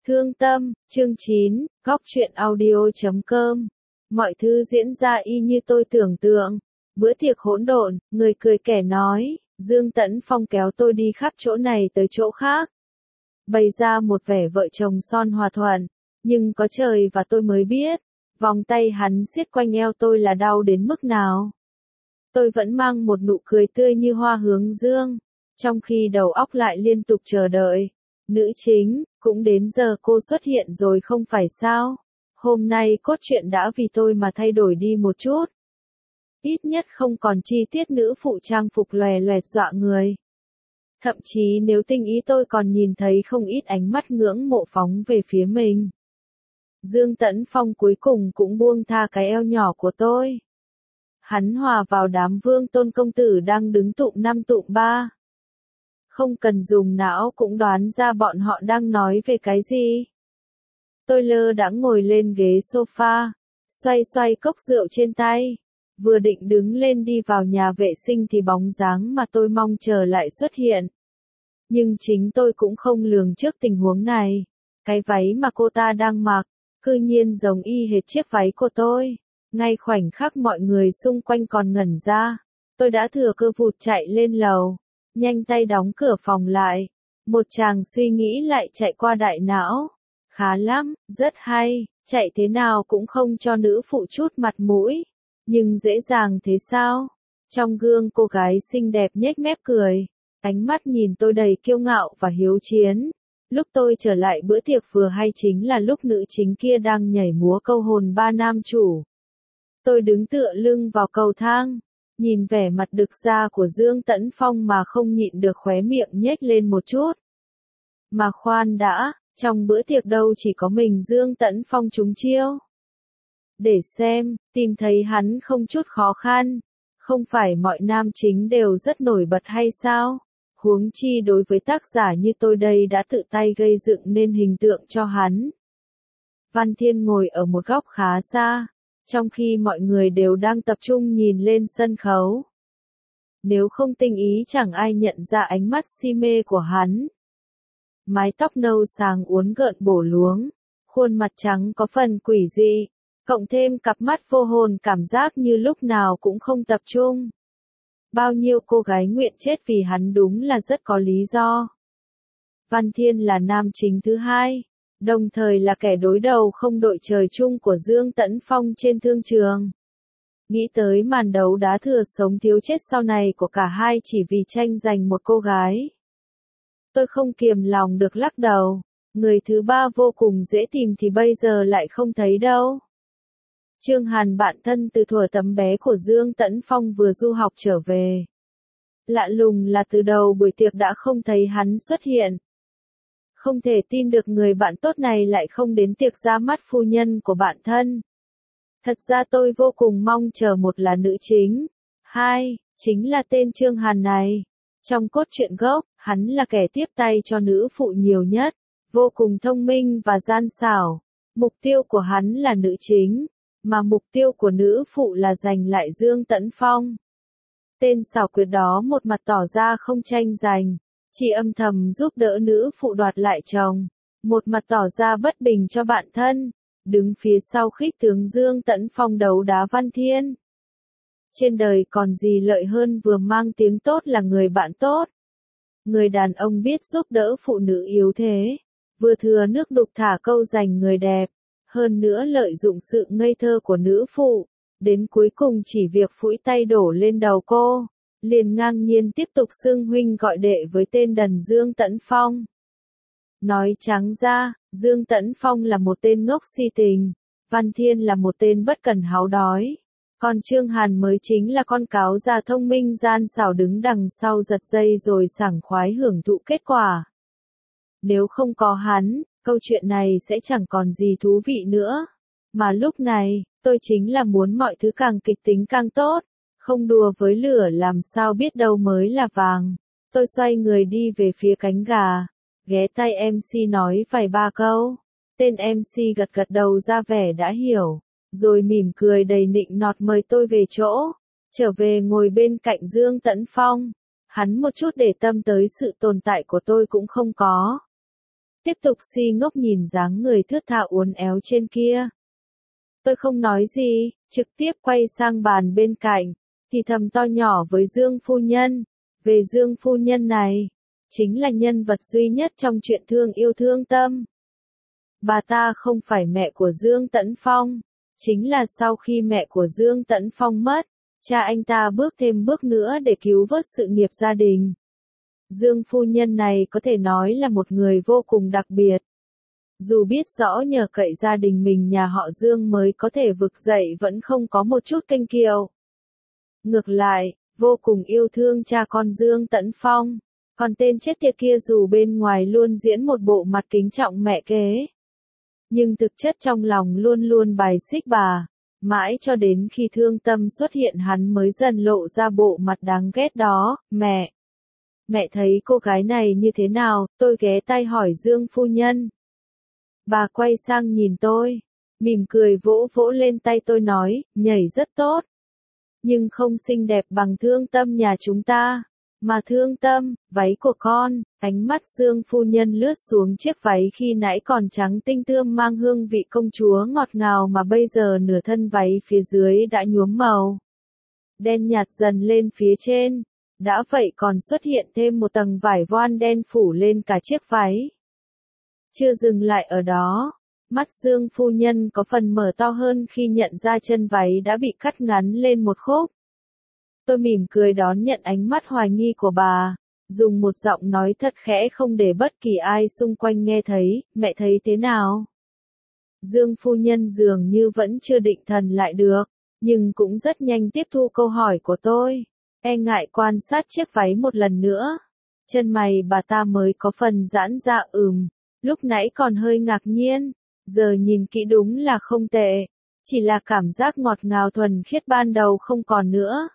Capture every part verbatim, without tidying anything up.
Thương tâm, chương chín, góc truyện audio chấm com. Mọi thứ diễn ra y như tôi tưởng tượng. Bữa tiệc hỗn độn, người cười kẻ nói, Dương Tẫn Phong kéo tôi đi khắp chỗ này tới chỗ khác. Bày ra một vẻ vợ chồng son hòa thuận, nhưng có trời và tôi mới biết, vòng tay hắn siết quanh eo tôi là đau đến mức nào. Tôi vẫn mang một nụ cười tươi như hoa hướng dương, trong khi đầu óc lại liên tục chờ đợi. Nữ chính, cũng đến giờ cô xuất hiện rồi không phải sao? Hôm nay cốt truyện đã vì tôi mà thay đổi đi một chút. Ít nhất không còn chi tiết nữ phụ trang phục lòe loẹt dọa người. Thậm chí nếu tinh ý tôi còn nhìn thấy không ít ánh mắt ngưỡng mộ phóng về phía mình. Dương Tẫn Phong cuối cùng cũng buông tha cái eo nhỏ của tôi. Hắn hòa vào đám Vương Tôn công tử đang đứng tụm năm tụm ba. Không cần dùng não cũng đoán ra bọn họ đang nói về cái gì. Tôi lơ đãng ngồi lên ghế sofa, xoay xoay cốc rượu trên tay. Vừa định đứng lên đi vào nhà vệ sinh thì bóng dáng mà tôi mong chờ lại xuất hiện. Nhưng chính tôi cũng không lường trước tình huống này. Cái váy mà cô ta đang mặc, cư nhiên giống y hệt chiếc váy của tôi. Ngay khoảnh khắc mọi người xung quanh còn ngẩn ra, tôi đã thừa cơ vụt chạy lên lầu. Nhanh tay đóng cửa phòng lại. Một chàng suy nghĩ lại chạy qua đại não. Khá lắm, rất hay, chạy thế nào cũng không cho nữ phụ chút mặt mũi. Nhưng dễ dàng thế sao? Trong gương cô gái xinh đẹp nhếch mép cười. Ánh mắt nhìn tôi đầy kiêu ngạo và hiếu chiến. Lúc tôi trở lại bữa tiệc vừa hay chính là lúc nữ chính kia đang nhảy múa câu hồn ba nam chủ. Tôi đứng tựa lưng vào cầu thang. Nhìn vẻ mặt đực ra của Dương Tẫn Phong mà không nhịn được khóe miệng nhếch lên một chút. Mà khoan đã, trong bữa tiệc đâu chỉ có mình Dương Tẫn Phong trúng chiêu. Để xem, tìm thấy hắn không chút khó khăn. Không phải mọi nam chính đều rất nổi bật hay sao? Huống chi đối với tác giả như tôi đây đã tự tay gây dựng nên hình tượng cho hắn. Văn Thiên ngồi ở một góc khá xa. Trong khi mọi người đều đang tập trung nhìn lên sân khấu. Nếu không tinh ý chẳng ai nhận ra ánh mắt si mê của hắn. Mái tóc nâu sáng uốn gợn bổ luống, khuôn mặt trắng có phần quỷ dị, cộng thêm cặp mắt vô hồn cảm giác như lúc nào cũng không tập trung. Bao nhiêu cô gái nguyện chết vì hắn đúng là rất có lý do. Văn Thiên là nam chính thứ hai. Đồng thời là kẻ đối đầu không đội trời chung của Dương Tẫn Phong trên thương trường. Nghĩ tới màn đấu đá thừa sống thiếu chết sau này của cả hai chỉ vì tranh giành một cô gái. Tôi không kiềm lòng được lắc đầu, người thứ ba vô cùng dễ tìm thì bây giờ lại không thấy đâu. Trương Hàn bạn thân từ thuở tấm bé của Dương Tẫn Phong vừa du học trở về. Lạ lùng là từ đầu buổi tiệc đã không thấy hắn xuất hiện. Không thể tin được người bạn tốt này lại không đến tiệc ra mắt phu nhân của bạn thân. Thật ra tôi vô cùng mong chờ một là nữ chính. Hai, chính là tên Trương Hàn này. Trong cốt truyện gốc, hắn là kẻ tiếp tay cho nữ phụ nhiều nhất. Vô cùng thông minh và gian xảo. Mục tiêu của hắn là nữ chính. Mà mục tiêu của nữ phụ là giành lại Dương Tẫn Phong. Tên xảo quyệt đó một mặt tỏ ra không tranh giành. Chỉ âm thầm giúp đỡ nữ phụ đoạt lại chồng, một mặt tỏ ra bất bình cho bạn thân, đứng phía sau khích tướng Dương Tẫn Phong đấu đá Văn Thiên. Trên đời còn gì lợi hơn vừa mang tiếng tốt là người bạn tốt. Người đàn ông biết giúp đỡ phụ nữ yếu thế, vừa thừa nước đục thả câu giành người đẹp, hơn nữa lợi dụng sự ngây thơ của nữ phụ, đến cuối cùng chỉ việc phủi tay đổ lên đầu cô. Liền ngang nhiên tiếp tục xưng huynh gọi đệ với tên đần Dương Tẫn Phong. Nói trắng ra, Dương Tẫn Phong là một tên ngốc si tình, Văn Thiên là một tên bất cần háo đói, còn Trương Hàn mới chính là con cáo già thông minh gian xảo đứng đằng sau giật dây rồi sảng khoái hưởng thụ kết quả. Nếu không có hắn, câu chuyện này sẽ chẳng còn gì thú vị nữa. Mà lúc này, tôi chính là muốn mọi thứ càng kịch tính càng tốt. Không đùa với lửa làm sao biết đâu mới là vàng. Tôi xoay người đi về phía cánh gà. Ghé tay em xê nói vài ba câu. Tên em xê gật gật đầu ra vẻ đã hiểu. Rồi mỉm cười đầy nịnh nọt mời tôi về chỗ. Trở về ngồi bên cạnh Dương Tẫn Phong. Hắn một chút để tâm tới sự tồn tại của tôi cũng không có. tiếp tục si ngốc nhìn dáng người thướt tha uốn éo trên kia. Tôi không nói gì, trực tiếp quay sang bàn bên cạnh, thì thầm to nhỏ với Dương phu nhân, về Dương phu nhân này, chính là nhân vật duy nhất trong chuyện thương yêu Thương Tâm. Bà ta không phải mẹ của Dương Tấn Phong, chính là sau khi mẹ của Dương Tấn Phong mất, cha anh ta bước thêm bước nữa để cứu vớt sự nghiệp gia đình. Dương phu nhân này có thể nói là một người vô cùng đặc biệt. Dù biết rõ nhờ cậy gia đình mình nhà họ Dương mới có thể vực dậy vẫn không có một chút kênh kiều. Ngược lại, vô cùng yêu thương cha con Dương Tấn Phong. Còn tên chết tiệt kia dù bên ngoài luôn diễn một bộ mặt kính trọng mẹ kế, nhưng thực chất trong lòng luôn luôn bài xích bà. Mãi cho đến khi Thương Tâm xuất hiện hắn mới dần lộ ra bộ mặt đáng ghét đó. Mẹ! Mẹ thấy cô gái này như thế nào? Tôi ghé tai hỏi Dương phu nhân. Bà quay sang nhìn tôi, mỉm cười vỗ vỗ lên tay tôi nói, nhảy rất tốt. Nhưng không xinh đẹp bằng Thương Tâm nhà chúng ta. Mà Thương Tâm, váy của con, ánh mắt Dương phu nhân lướt xuống chiếc váy khi nãy còn trắng tinh tươm mang hương vị công chúa ngọt ngào mà bây giờ nửa thân váy phía dưới đã nhuốm màu đen nhạt dần lên phía trên. Đã vậy còn xuất hiện thêm một tầng vải voan đen phủ lên cả chiếc váy. Chưa dừng lại ở đó, mắt Dương phu nhân có phần mở to hơn khi nhận ra chân váy đã bị cắt ngắn lên một khúc. Tôi mỉm cười đón nhận ánh mắt hoài nghi của bà, dùng một giọng nói thật khẽ không để bất kỳ ai xung quanh nghe thấy, mẹ thấy thế nào? Dương phu nhân dường như vẫn chưa định thần lại được, nhưng cũng rất nhanh tiếp thu câu hỏi của tôi, e ngại quan sát chiếc váy một lần nữa. Chân mày bà ta mới có phần giãn ra ừm, lúc nãy còn hơi ngạc nhiên, giờ nhìn kỹ đúng là không tệ, chỉ là cảm giác ngọt ngào thuần khiết ban đầu không còn nữa.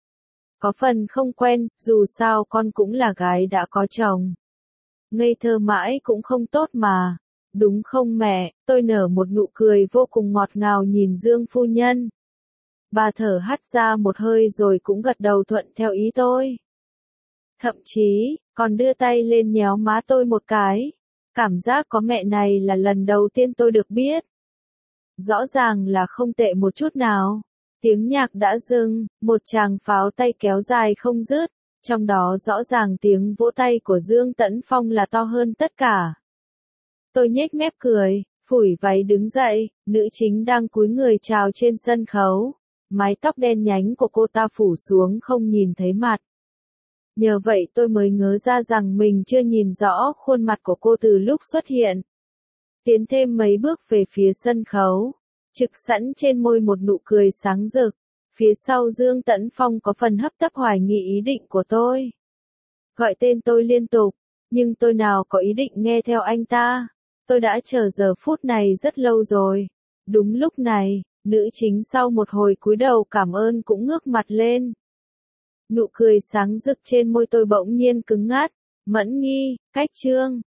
Có phần không quen, dù sao con cũng là gái đã có chồng. Ngây thơ mãi cũng không tốt mà. Đúng không mẹ? Tôi nở một nụ cười vô cùng ngọt ngào nhìn Dương phu nhân. Bà thở hắt ra một hơi rồi cũng gật đầu thuận theo ý tôi. Thậm chí, còn đưa tay lên nhéo má tôi một cái. Cảm giác có mẹ này là lần đầu tiên tôi được biết. Rõ ràng là không tệ một chút nào. Tiếng nhạc đã dừng, một tràng pháo tay kéo dài không dứt, trong đó rõ ràng tiếng vỗ tay của Dương Tấn Phong là to hơn tất cả. Tôi nhếch mép cười, phủi váy đứng dậy, nữ chính đang cúi người chào trên sân khấu. Mái tóc đen nhánh của cô ta phủ xuống không nhìn thấy mặt. Nhờ vậy tôi mới ngớ ra rằng mình chưa nhìn rõ khuôn mặt của cô từ lúc xuất hiện. Tiến thêm mấy bước về phía sân khấu. Trực sẵn trên môi một nụ cười sáng rực, phía sau Dương Tấn Phong có phần hấp tấp hoài nghi ý định của tôi. Gọi tên tôi liên tục, nhưng tôi nào có ý định nghe theo anh ta. Tôi đã chờ giờ phút này rất lâu rồi. Đúng lúc này, nữ chính sau một hồi cúi đầu cảm ơn cũng ngước mặt lên. Nụ cười sáng rực trên môi tôi bỗng nhiên cứng ngắt, Mẫn Nghi, Cách Trương.